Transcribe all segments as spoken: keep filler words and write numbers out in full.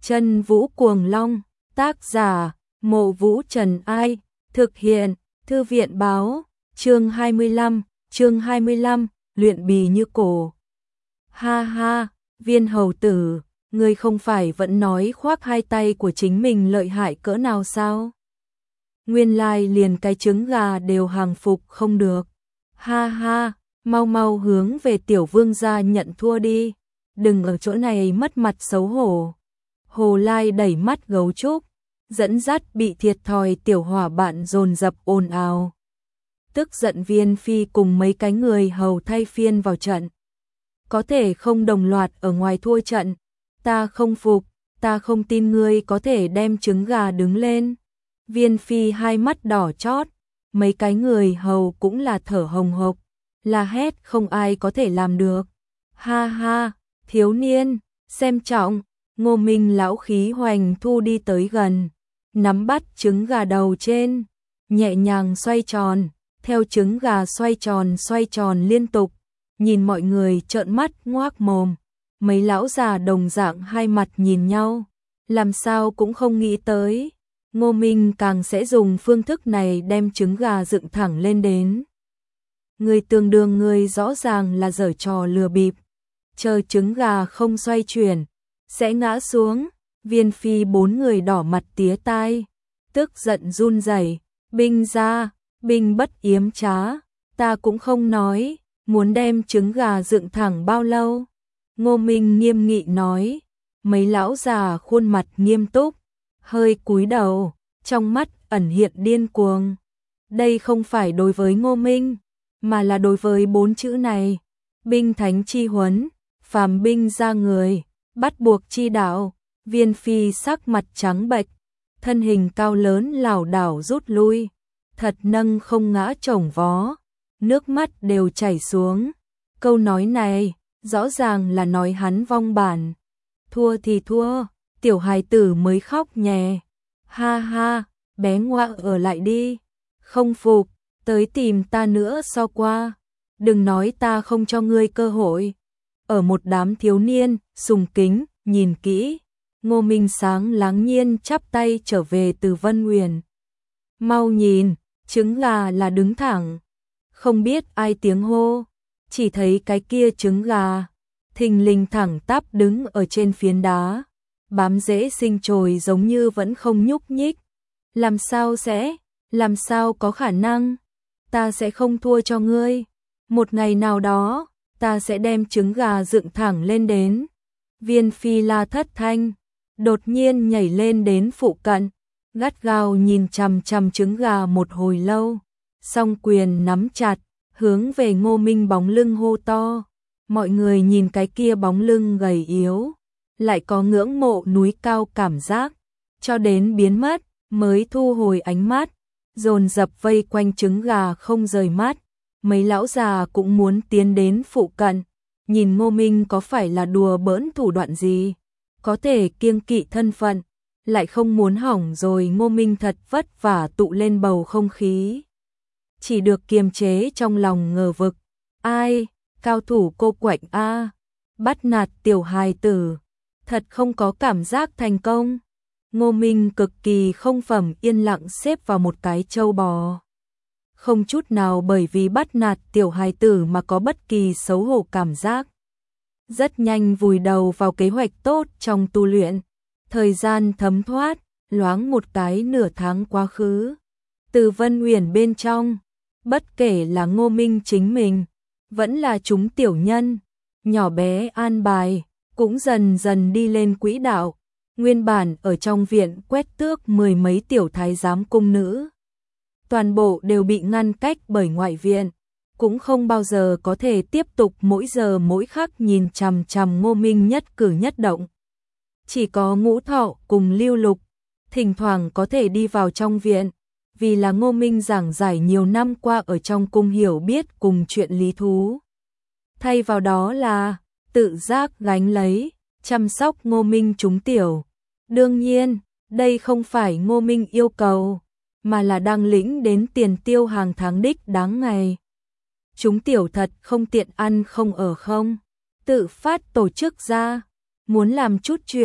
Chân Vũ Cuồng Long, tác giả, Mộ Vũ Trần Ai, thực hiện, Thư viện báo, chương hai mươi lăm, chương hai mươi lăm, luyện bì như cổ. Ha ha, Viên hầu tử, ngươi không phải vẫn nói khoác hai tay của chính mình lợi hại cỡ nào sao? Nguyên lai liền cái trứng gà đều hàng phục không được. Ha ha, mau mau hướng về tiểu vương gia nhận thua đi, đừng ở chỗ này mất mặt xấu hổ. Hồ Lai đẩy mắt gấu trúc, dẫn dắt bị thiệt thòi tiểu hỏa bạn dồn dập ồn ào. Tức giận Viên Phi cùng mấy cái người hầu thay phiên vào trận. Có thể không đồng loạt ở ngoài thua trận, ta không phục, ta không tin ngươi có thể đem trứng gà đứng lên. Viên Phi hai mắt đỏ chót, mấy cái người hầu cũng là thở hồng hộc, la hét không ai có thể làm được. Ha ha, thiếu niên, xem trọng. Ngô Minh lão khí hoành thu đi tới gần, nắm bắt trứng gà đầu trên, nhẹ nhàng xoay tròn, theo trứng gà xoay tròn xoay tròn liên tục, nhìn mọi người trợn mắt ngoác mồm. Mấy lão già đồng dạng hai mặt nhìn nhau, làm sao cũng không nghĩ tới, Ngô Minh càng sẽ dùng phương thức này đem trứng gà dựng thẳng lên đến. Người tương đương người rõ ràng là giở trò lừa bịp, chờ trứng gà không xoay chuyển sẽ ngã xuống. Viên Phi bốn người đỏ mặt tía tai, tức giận run rẩy, binh ra, binh bất yếm trá, ta cũng không nói, muốn đem trứng gà dựng thẳng bao lâu. Ngô Minh nghiêm nghị nói, mấy lão già khuôn mặt nghiêm túc, hơi cúi đầu, trong mắt ẩn hiện điên cuồng. Đây không phải đối với Ngô Minh, mà là đối với bốn chữ này, binh thánh chi huấn, phàm binh ra người, bắt buộc chi đạo. Viên Phi sắc mặt trắng bệch, thân hình cao lớn lảo đảo rút lui, thật nâng không ngã chổng vó, nước mắt đều chảy xuống. Câu nói này rõ ràng là nói hắn vong bản, thua thì thua, tiểu hài tử mới khóc nhè. Ha ha, bé ngoạ ở lại đi, không phục, tới tìm ta nữa so qua, đừng nói ta không cho ngươi cơ hội. Ở một đám thiếu niên sùng kính nhìn kỹ, Ngô Minh sáng láng nhiên chắp tay trở về từ Vân Uyển. Mau nhìn, trứng gà là đứng thẳng. Không biết ai tiếng hô, chỉ thấy cái kia trứng gà thình lình thẳng tắp đứng ở trên phiến đá, bám rễ sinh trồi giống như vẫn không nhúc nhích. Làm sao sẽ, làm sao có khả năng? Ta sẽ không thua cho ngươi. Một ngày nào đó, ta sẽ đem trứng gà dựng thẳng lên đến. Viên Phi la thất thanh, đột nhiên nhảy lên đến phụ cận, gắt gao nhìn chằm chằm trứng gà một hồi lâu, song quyền nắm chặt, hướng về Ngô Minh bóng lưng hô to. Mọi người nhìn cái kia bóng lưng gầy yếu, lại có ngưỡng mộ núi cao cảm giác, cho đến biến mất, mới thu hồi ánh mắt, dồn dập vây quanh trứng gà không rời mắt. Mấy lão già cũng muốn tiến đến phụ cận, nhìn Ngô Minh có phải là đùa bỡn thủ đoạn gì, có thể kiêng kỵ thân phận, lại không muốn hỏng rồi Ngô Minh thật vất vả tụ lên bầu không khí. Chỉ được kiềm chế trong lòng ngờ vực, ai, cao thủ cô quạnh a, bắt nạt tiểu hài tử, thật không có cảm giác thành công. Ngô Minh cực kỳ không phẩm yên lặng xếp vào một cái trâu bò, không chút nào bởi vì bắt nạt tiểu hài tử mà có bất kỳ xấu hổ cảm giác. Rất nhanh vùi đầu vào kế hoạch tốt trong tu luyện, thời gian thấm thoát, loáng một cái nửa tháng quá khứ. Từ Vân Uyển bên trong, bất kể là Ngô Minh chính mình, vẫn là chúng tiểu nhân, nhỏ bé an bài, cũng dần dần đi lên quỹ đạo. Nguyên bản ở trong viện quét tước mười mấy tiểu thái giám cung nữ, toàn bộ đều bị ngăn cách bởi ngoại viện, cũng không bao giờ có thể tiếp tục mỗi giờ mỗi khắc nhìn chằm chằm Ngô Minh nhất cử nhất động. Chỉ có Ngũ Thọ cùng Lưu Lục thỉnh thoảng có thể đi vào trong viện, vì là Ngô Minh giảng giải nhiều năm qua ở trong cung hiểu biết cùng chuyện lý thú. Thay vào đó là tự giác gánh lấy, chăm sóc Ngô Minh chúng tiểu. Đương nhiên, đây không phải Ngô Minh yêu cầu, mà là đang lĩnh đến tiền tiêu hàng tháng đích đáng ngày. Chúng tiểu thật không tiện ăn không ở không, tự phát tổ chức ra, muốn làm chút chuyện,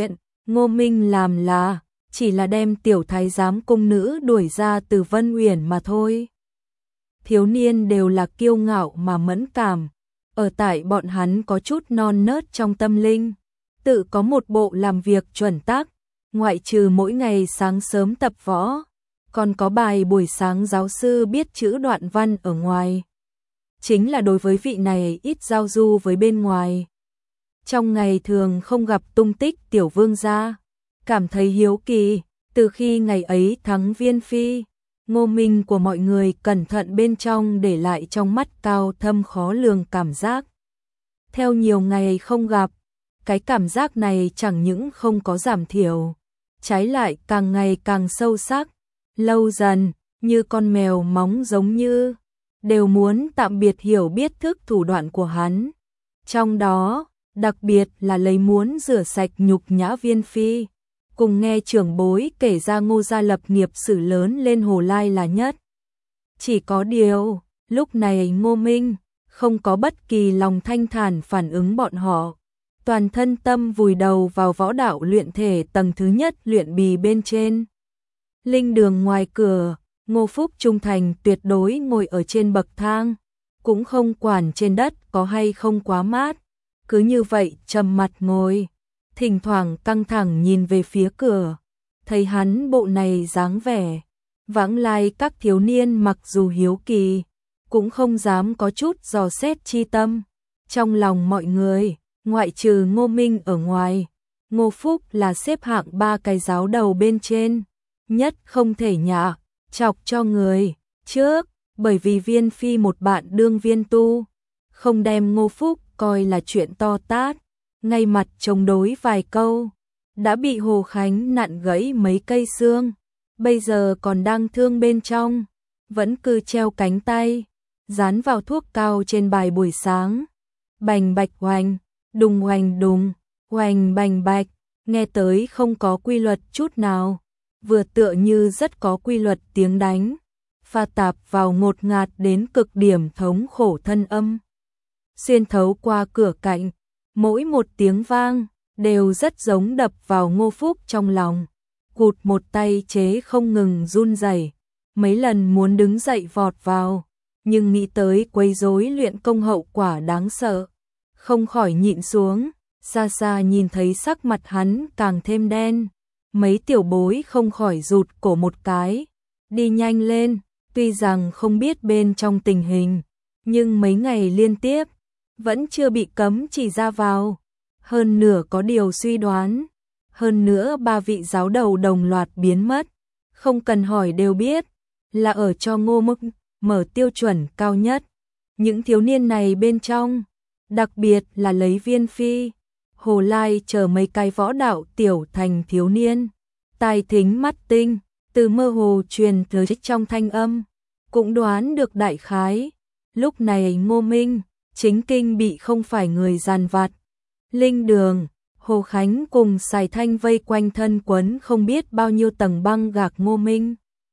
Ngô Minh làm là chỉ là đem tiểu thái giám cung nữ đuổi ra từ Vân Uyển mà thôi. Thiếu niên đều là kiêu ngạo mà mẫn cảm, ở tại bọn hắn có chút non nớt trong tâm linh, tự có một bộ làm việc chuẩn tắc, ngoại trừ mỗi ngày sáng sớm tập võ, còn có bài buổi sáng giáo sư biết chữ đoạn văn ở ngoài. Chính là đối với vị này ít giao du với bên ngoài. Trong ngày thường không gặp tung tích tiểu vương gia, cảm thấy hiếu kỳ, từ khi ngày ấy thắng Viên Phi, Ngô Minh của mọi người cẩn thận bên trong để lại trong mắt cao thâm khó lường cảm giác. Theo nhiều ngày không gặp, cái cảm giác này chẳng những không có giảm thiểu, trái lại càng ngày càng sâu sắc, lâu dần, như con mèo móng giống như, đều muốn tạm biệt hiểu biết thức thủ đoạn của hắn. Trong đó, đặc biệt là lấy muốn rửa sạch nhục nhã Viên Phi, cùng nghe trưởng bối kể ra Ngô gia lập nghiệp sử lớn lên Hồ Lai là nhất. Chỉ có điều, lúc này Ngô Minh không có bất kỳ lòng thanh thản phản ứng bọn họ, toàn thân tâm vùi đầu vào võ đạo luyện thể tầng thứ nhất luyện bì bên trên. Linh đường ngoài cửa, Ngô Phúc trung thành tuyệt đối ngồi ở trên bậc thang, cũng không quản trên đất có hay không quá mát, cứ như vậy trầm mặt ngồi, thỉnh thoảng căng thẳng nhìn về phía cửa, thấy hắn bộ này dáng vẻ, vãng lai các thiếu niên mặc dù hiếu kỳ, cũng không dám có chút dò xét chi tâm. Trong lòng mọi người, ngoại trừ Ngô Minh ở ngoài, Ngô Phúc là xếp hạng ba cái giáo đầu bên trên, nhất không thể nhạ, chọc cho người. Trước, bởi vì Viên Phi một bạn đương viên tu, không đem Ngô Phúc coi là chuyện to tát, ngay mặt chống đối vài câu, đã bị Hồ Khánh nặn gãy mấy cây xương, bây giờ còn đang thương bên trong, vẫn cứ treo cánh tay, dán vào thuốc cao trên bài buổi sáng. Bành bạch hoành, đùng hoành đùng, hoành bành bạch, nghe tới không có quy luật chút nào, vừa tựa như rất có quy luật tiếng đánh, pha tạp vào ngột ngạt đến cực điểm thống khổ thân âm. Xuyên thấu qua cửa cạnh, mỗi một tiếng vang, đều rất giống đập vào Ngô Phúc trong lòng, cụt một tay chế không ngừng run rẩy, mấy lần muốn đứng dậy vọt vào, nhưng nghĩ tới quấy rối luyện công hậu quả đáng sợ, không khỏi nhịn xuống, xa xa nhìn thấy sắc mặt hắn càng thêm đen, mấy tiểu bối không khỏi rụt cổ một cái, đi nhanh lên, tuy rằng không biết bên trong tình hình, nhưng mấy ngày liên tiếp, vẫn chưa bị cấm chỉ ra vào, hơn nửa có điều suy đoán, hơn nữa ba vị giáo đầu đồng loạt biến mất, không cần hỏi đều biết, là ở cho Ngô Mức mở tiêu chuẩn cao nhất. Những thiếu niên này bên trong, đặc biệt là lấy Viên Phi, Hồ Lai chờ mấy cái võ đạo tiểu thành thiếu niên, tai thính mắt tinh, từ mơ hồ truyền tới trong thanh âm, cũng đoán được đại khái, lúc này Ngô Minh, chính kinh bị không phải người giàn vặt. Linh đường, Hồ Khánh cùng Sài Thanh vây quanh thân quấn không biết bao nhiêu tầng băng gạc Ngô Minh.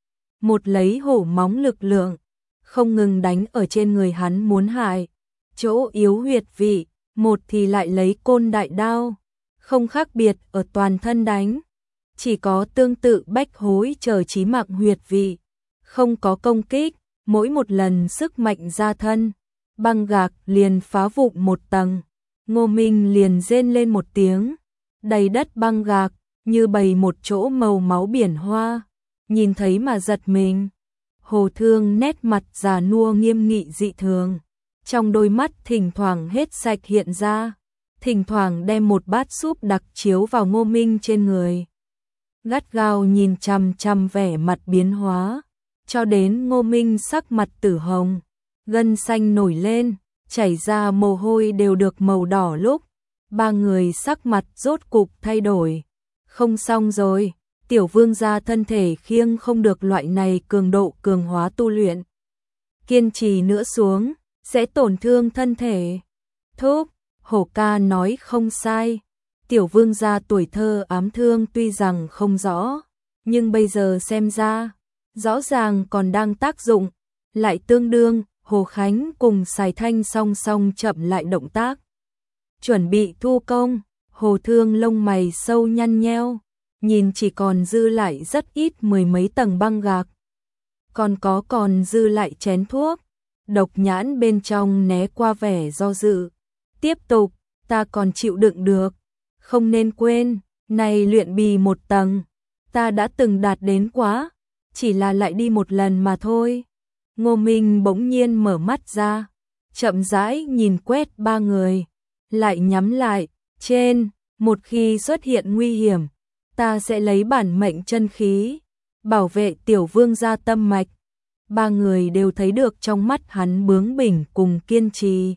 Một lấy hổ móng lực lượng, không ngừng đánh ở trên người hắn muốn hại, chỗ yếu huyệt vị, một thì lại lấy côn đại đao, không khác biệt ở toàn thân đánh, chỉ có tương tự bách hối chờ chí mạng huyệt vị, không có công kích, mỗi một lần sức mạnh ra thân, băng gạc liền phá vụn một tầng, Ngô Minh liền rên lên một tiếng, đầy đất băng gạc, như bầy một chỗ màu máu biển hoa, nhìn thấy mà giật mình. Hồ Thương nét mặt già nua nghiêm nghị dị thường, trong đôi mắt thỉnh thoảng hết sạch hiện ra, thỉnh thoảng đem một bát súp đặc chiếu vào Ngô Minh trên người. Gắt gao nhìn chằm chằm vẻ mặt biến hóa, cho đến Ngô Minh sắc mặt tử hồng, gân xanh nổi lên, chảy ra mồ hôi đều được màu đỏ lúc, ba người sắc mặt rốt cục thay đổi. Không xong rồi, tiểu vương gia thân thể khiêng không được loại này cường độ cường hóa tu luyện. Kiên trì nữa xuống, sẽ tổn thương thân thể. Thúc, Hổ ca nói không sai, tiểu vương gia tuổi thơ ám thương tuy rằng không rõ, nhưng bây giờ xem ra, rõ ràng còn đang tác dụng, lại tương đương. Hồ Khánh cùng Sài Thanh song song chậm lại động tác, chuẩn bị thu công. Hồ Thương lông mày sâu nhăn nheo, nhìn chỉ còn dư lại rất ít mười mấy tầng băng gạc. Còn có còn dư lại chén thuốc, độc nhãn bên trong né qua vẻ do dự. Tiếp tục, ta còn chịu đựng được, không nên quên, này luyện bì một tầng, ta đã từng đạt đến quá, chỉ là lại đi một lần mà thôi. Ngô Minh bỗng nhiên mở mắt ra, chậm rãi nhìn quét ba người, lại nhắm lại, trên, một khi xuất hiện nguy hiểm, ta sẽ lấy bản mệnh chân khí, bảo vệ tiểu vương gia tâm mạch. Ba người đều thấy được trong mắt hắn bướng bỉnh cùng kiên trì.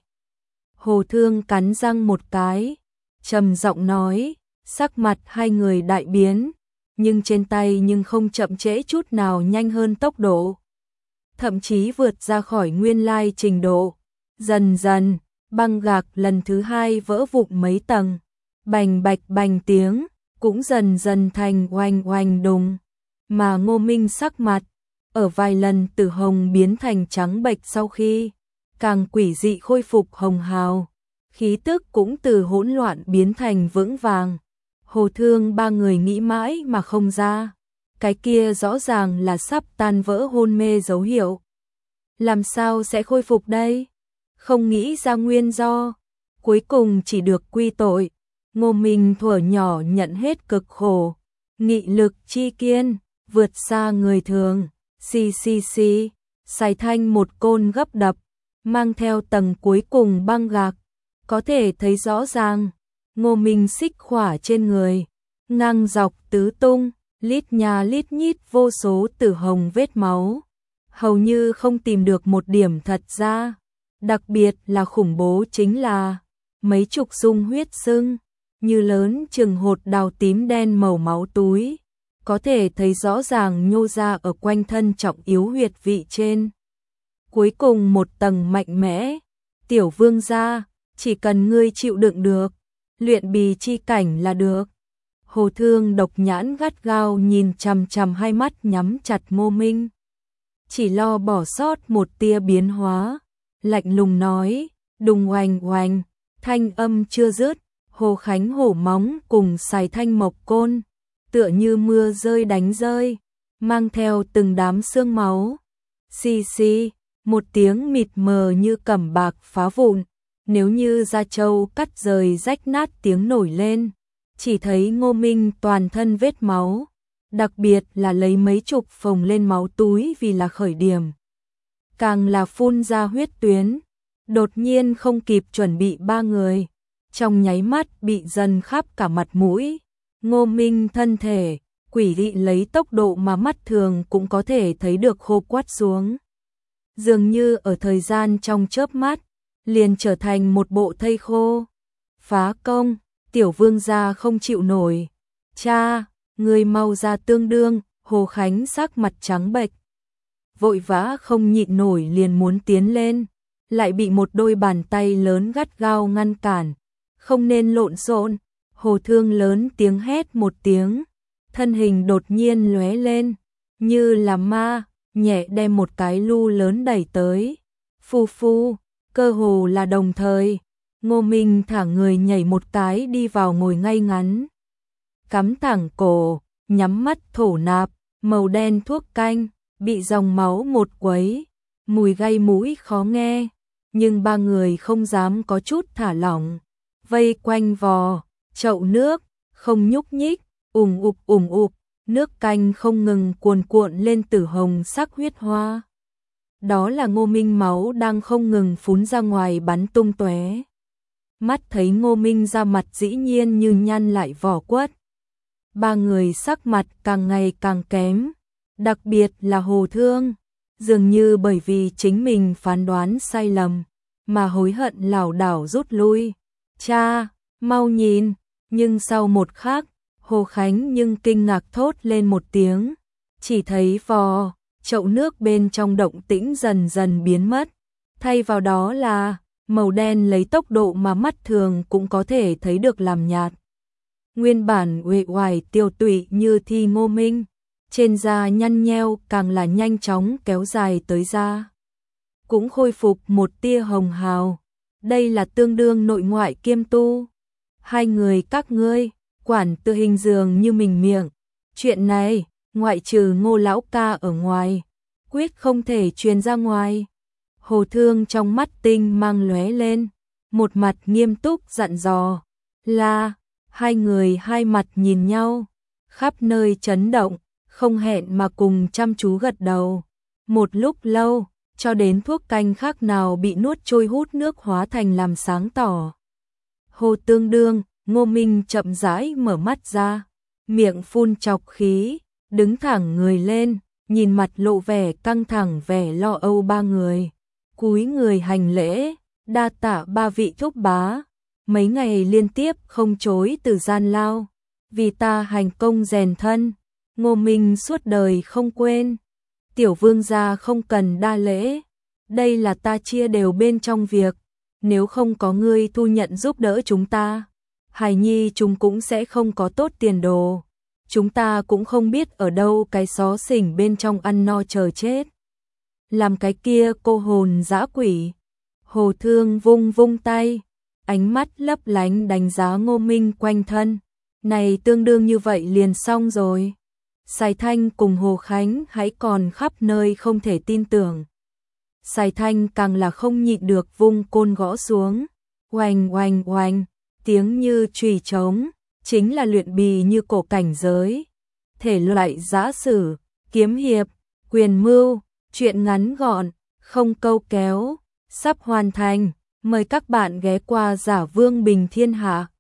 Hồ Thương cắn răng một cái, trầm giọng nói, sắc mặt hai người đại biến, nhưng trên tay nhưng không chậm trễ chút nào, nhanh hơn tốc độ, thậm chí vượt ra khỏi nguyên lai trình độ. Dần dần, băng gạc lần thứ hai vỡ vụn mấy tầng, bành bạch bành tiếng, cũng dần dần thành oanh oanh đùng, mà Ngô Minh sắc mặt, ở vài lần từ hồng biến thành trắng bệch sau khi, càng quỷ dị khôi phục hồng hào, khí tức cũng từ hỗn loạn biến thành vững vàng. Hồ Thương ba người nghĩ mãi mà không ra, cái kia rõ ràng là sắp tan vỡ hôn mê dấu hiệu. Làm sao sẽ khôi phục đây? Không nghĩ ra nguyên do, cuối cùng chỉ được quy tội. Ngô Minh thuở nhỏ nhận hết cực khổ, nghị lực chi kiên, vượt xa người thường. Xì xì xì, xài thanh một côn gấp đập, mang theo tầng cuối cùng băng gạc, có thể thấy rõ ràng. Ngô Minh xích khỏa trên người, ngang dọc tứ tung, lít nhà lít nhít vô số tử hồng vết máu, hầu như không tìm được một điểm thật ra. Đặc biệt là khủng bố chính là mấy chục dung huyết sưng, như lớn chừng hột đào tím đen màu máu túi, có thể thấy rõ ràng nhô ra ở quanh thân trọng yếu huyệt vị trên. Cuối cùng một tầng mạnh mẽ, tiểu vương gia, chỉ cần ngươi chịu đựng được, luyện bì chi cảnh là được. Hồ Thương độc nhãn gắt gao nhìn chằm chằm hai mắt nhắm chặt Ngô Minh, chỉ lo bỏ sót một tia biến hóa, lạnh lùng nói, đùng oanh oanh, thanh âm chưa dứt, Hồ Khánh hổ móng cùng xài thanh mộc côn, tựa như mưa rơi đánh rơi, mang theo từng đám xương máu. Xì xì, một tiếng mịt mờ như cẩm bạc phá vụn, nếu như da trâu cắt rời rách nát tiếng nổi lên, chỉ thấy Ngô Minh toàn thân vết máu, đặc biệt là lấy mấy chục phồng lên máu túi vì là khởi điểm, càng là phun ra huyết tuyến. Đột nhiên không kịp chuẩn bị, ba người trong nháy mắt bị dần khắp cả mặt mũi. Ngô Minh thân thể quỷ dị lấy tốc độ mà mắt thường cũng có thể thấy được khô quắt xuống, dường như ở thời gian trong chớp mắt liền trở thành một bộ thây khô. Phá công, tiểu vương gia không chịu nổi, cha, người mau ra tương đương. Hồ Khánh sắc mặt trắng bệch, vội vã không nhịn nổi liền muốn tiến lên, lại bị một đôi bàn tay lớn gắt gao ngăn cản. Không nên lộn xộn. Hồ Thương lớn tiếng hét một tiếng, thân hình đột nhiên lóe lên, như là ma, nhẹ đem một cái lu lớn đẩy tới. Phu phu, cơ hồ là đồng thời, Ngô Minh thả người nhảy một cái đi vào ngồi ngay ngắn, cắm thẳng cổ, nhắm mắt thổ nạp, màu đen thuốc canh, bị dòng máu một quấy, mùi gây mũi khó nghe, nhưng ba người không dám có chút thả lỏng, vây quanh vò chậu nước, không nhúc nhích, ùm ụp ùm ụp, nước canh không ngừng cuồn cuộn lên tử hồng sắc huyết hoa. Đó là Ngô Minh máu đang không ngừng phún ra ngoài bắn tung tóe. Mắt thấy Ngô Minh ra mặt dĩ nhiên như nhăn lại vỏ quất. Ba người sắc mặt càng ngày càng kém, đặc biệt là Hồ Thương, dường như bởi vì chính mình phán đoán sai lầm, mà hối hận lảo đảo rút lui. Cha, mau nhìn, nhưng sau một khắc, Hồ Khánh nhưng kinh ngạc thốt lên một tiếng, chỉ thấy vò chậu nước bên trong động tĩnh dần dần biến mất, thay vào đó là màu đen lấy tốc độ mà mắt thường cũng có thể thấy được làm nhạt. Nguyên bản uể oải tiêu tụy như thi Ngô Minh, trên da nhăn nheo càng là nhanh chóng kéo dài tới da, cũng khôi phục một tia hồng hào. Đây là tương đương nội ngoại kiêm tu. Hai người các ngươi, quản tự hình dường như mình miệng. Chuyện này, ngoại trừ Ngô lão ca ở ngoài, quyết không thể truyền ra ngoài. Hồ Thương trong mắt tinh mang lóe lên, một mặt nghiêm túc dặn dò. Là, hai người hai mặt nhìn nhau, khắp nơi chấn động, không hẹn mà cùng chăm chú gật đầu. Một lúc lâu, cho đến thuốc canh khác nào bị nuốt trôi hút nước hóa thành làm sáng tỏ. Hồ Tương Đương, Ngô Minh chậm rãi mở mắt ra, miệng phun chọc khí, đứng thẳng người lên, nhìn mặt lộ vẻ căng thẳng vẻ lo âu ba người. Cúi người hành lễ, đa tạ ba vị thúc bá, mấy ngày liên tiếp không chối từ gian lao, vì ta hành công rèn thân, Ngô Minh suốt đời không quên. Tiểu vương gia không cần đa lễ, đây là ta chia đều bên trong việc, nếu không có ngươi thu nhận giúp đỡ chúng ta, hài nhi chúng cũng sẽ không có tốt tiền đồ, chúng ta cũng không biết ở đâu cái xó xỉnh bên trong ăn no chờ chết. Làm cái kia cô hồn dã quỷ. Hồ Thương vung vung tay, ánh mắt lấp lánh đánh giá Ngô Minh quanh thân, này tương đương như vậy liền xong rồi. Sài Thanh cùng Hồ Khánh hãy còn khắp nơi không thể tin tưởng. Sài Thanh càng là không nhịn được vung côn gõ xuống, oanh oanh oanh, tiếng như chùy trống, chính là luyện bì như cổ cảnh giới. Thể loại giã sử, kiếm hiệp, quyền mưu, chuyện ngắn gọn, không câu kéo, sắp hoàn thành, mời các bạn ghé qua Giả Vương Bình Thiên Hạ.